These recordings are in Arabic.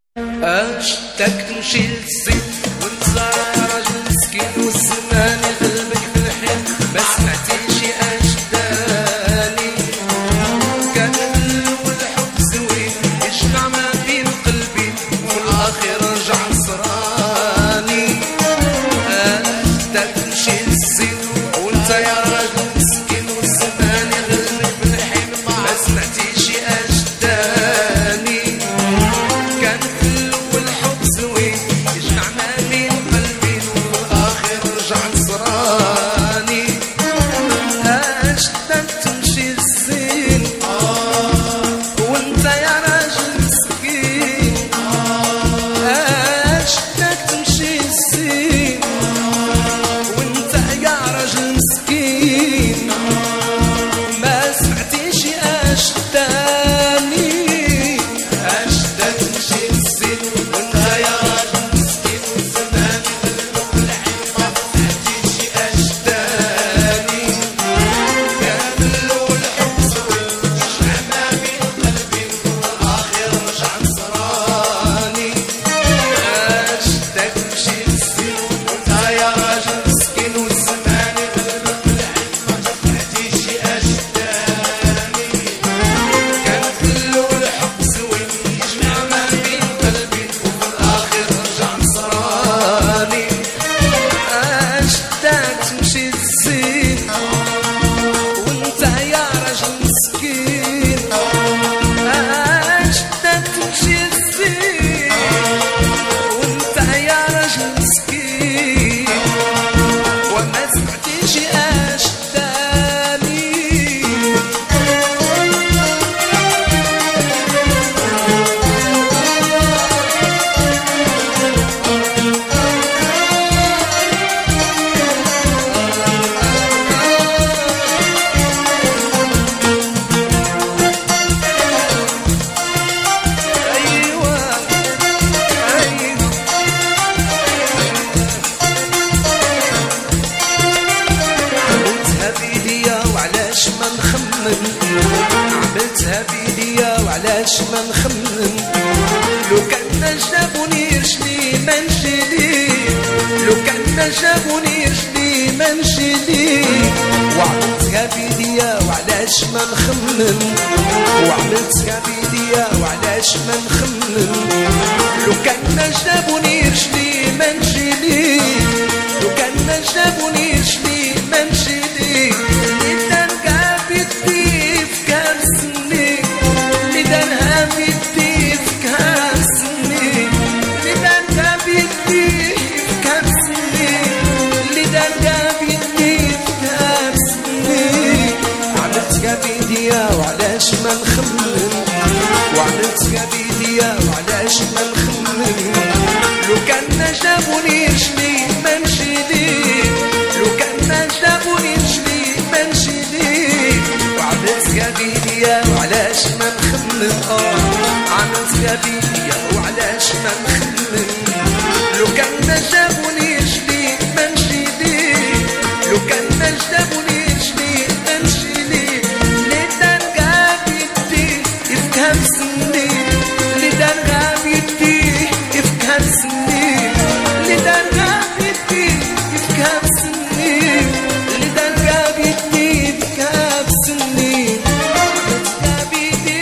اشتاق تمشي للزين وانت راجل مسكين والزمان يغلبك في الحين ما سمعتيش اشتاني كان والحب زوين يجمع ما بين قلبي وفي الاخير رجع نصراني اشتاق تمشي للزين وانت يا راجل مسكين والزمان يغلبك في الحين ما سمعتيش اشتاني كان والحب زوين يجمع ما بين قلبي وفي الاخير رجع نصراني اشتاق تمشي للزين وانت يا راجل مسكين اشتاق تمشي للزين وانت يا راجل مسكين ما سمعتيش اشتاني اشتاق تمشي للزين وانت يا راجل مسكين والزمان يغلبك في الحين ما سمعتيش اشتاني كامل والحب زوين يجمع ما بين قلبي وفي الاخير رجع نصراني اشتاق تمشي للزين وانت يا راجل مسكين والزمان يغلبك في الحين ما سمعتيش اشتاني كامل والحب زوين يجمع ما بين قلبي وفي الاخير رجع نصراني اشتاق تمشي للزين وانت يا راجل مسكين اشتاق تمشي للزين وانت يا راجل مسكين وما سمعتيش اشتاني ايوه ايوه عملتها بيديا وعلاش ما نخمم عملتها بيديا وعلاش ما نخمم لو كان جابوني رجلي ما نشيلي لو كان جابوني رجلي ما نشيلي وعملتها بيديا وعلاش ما نخمم وعملتها بيديا وعلاش ما نخمم لو كان جابوني رجلي ما نشيلي لو كان جابوني رجلي ما نشيلي اللي دارها بيدي في كاسني اللي دارها بيدي في كاسني اللي دارها بيدي في كاسني اللي دارها بيدي في كاسني عملتها بيديا وعلاش ما نخمم وعملتها بيديا وعلاش ما نخمم لو كان جابوني رجلي ما نشيلي لو كان جابوني رجلي ما نشيلي وعملتها بيديا وعلاش ما نخمم عملتها بيديا وعلاش ما نخمم لو كان جابوني رجلي ما نشيلي لو كان جابوني رجلي ما نشيلي اللي دارها بيدي يفهم سني اللي دارها بيدي يفهم سني اللي دارها بيدي يفهم سني اللي دارها بيدي يفهم سني عملتها بيدي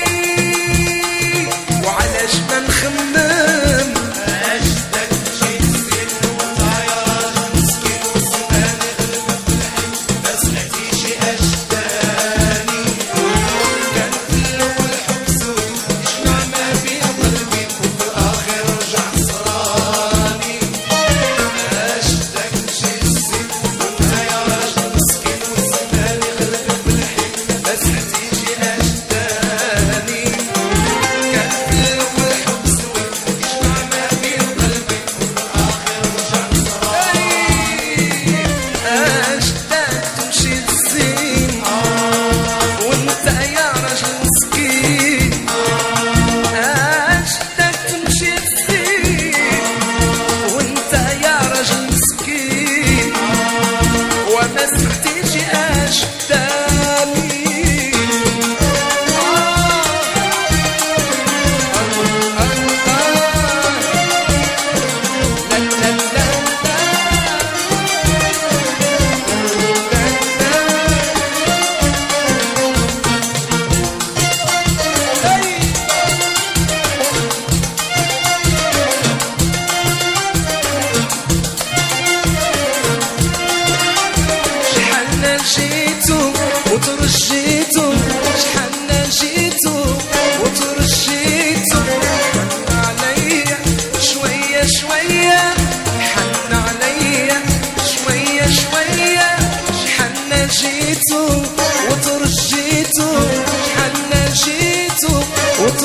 وعلاش ما نخمم اشتاق تمشي للزين وانت يا راجل مسكين والزمان يغلبك في الحين ما سمعتيش اشتاني كان كل والحب زوين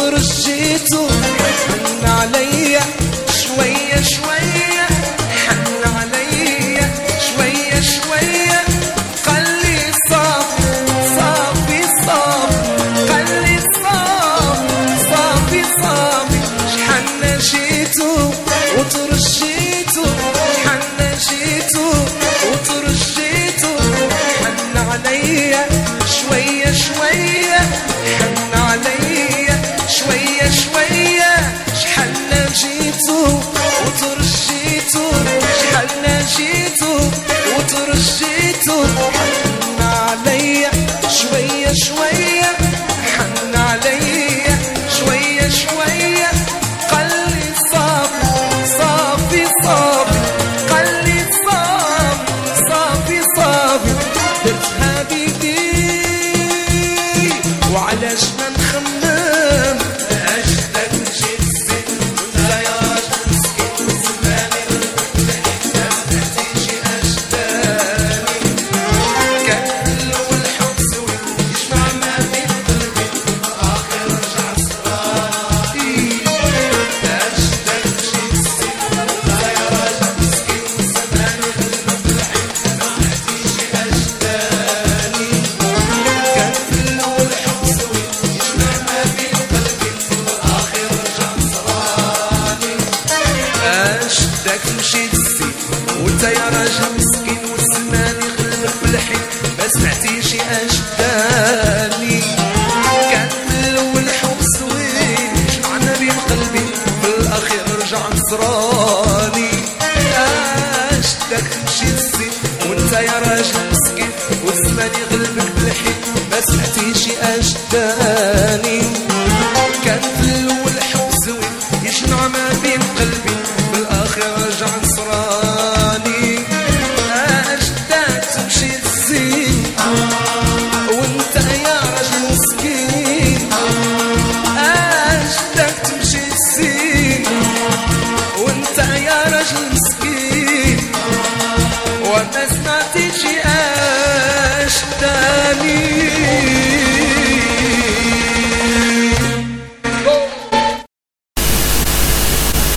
وترجيته حن عليا شوية شوية، حن عليا شوية شوية، قال لي صافي صافي صافي، قال لي صافي صافي صافي، شحال جيتو وترجيتو، شحال جيتو وترجيتو، حن عليا شوية شوية، حن عليا شوية شوية، شحال جيتو وترجيتو، شحال جيتو وترجيتو، حن عليا شوية شوية، حن عليا شوية شوية، قال لي صافي صافي صافي، قال لي صافي صافي صافي، درتها بيدي وعلاش ما نخمم، أجدك مشيت الزين وانت يا راجل مسكين وزماني الحكمة ما تيجي أجداني، كان الأول حب سوي يجمع ما بين قلبي آخر رجع صرالي، أجدك مشيت الزين وانت يا راجل مسكين وزماني الحكمة ما تيجي أجداني، كان الأول حب سوي يجمع ما بين قلبي آخر رجع صرالي، أجدك مشيت الزين وانت يا راجل مسكين والزمان يغلبك بالحين ما سمعتيش أجداني، كان الأول حب زوين جمعنا بين قلبي بالأخير رجع نصراني، أجدك مشيت الزين وانت يا راجل مسكين والزمان يغلبك بالحين ما سمعتيش أجداني، كان الأول حب زوين يجمع ما بين قلبي بالآخر رجع نصراني، أجدك تمشي الزين وانت يا راجل مسكين، أجدك تمشي الزين وانت يا راجل مسكين، وما سمعت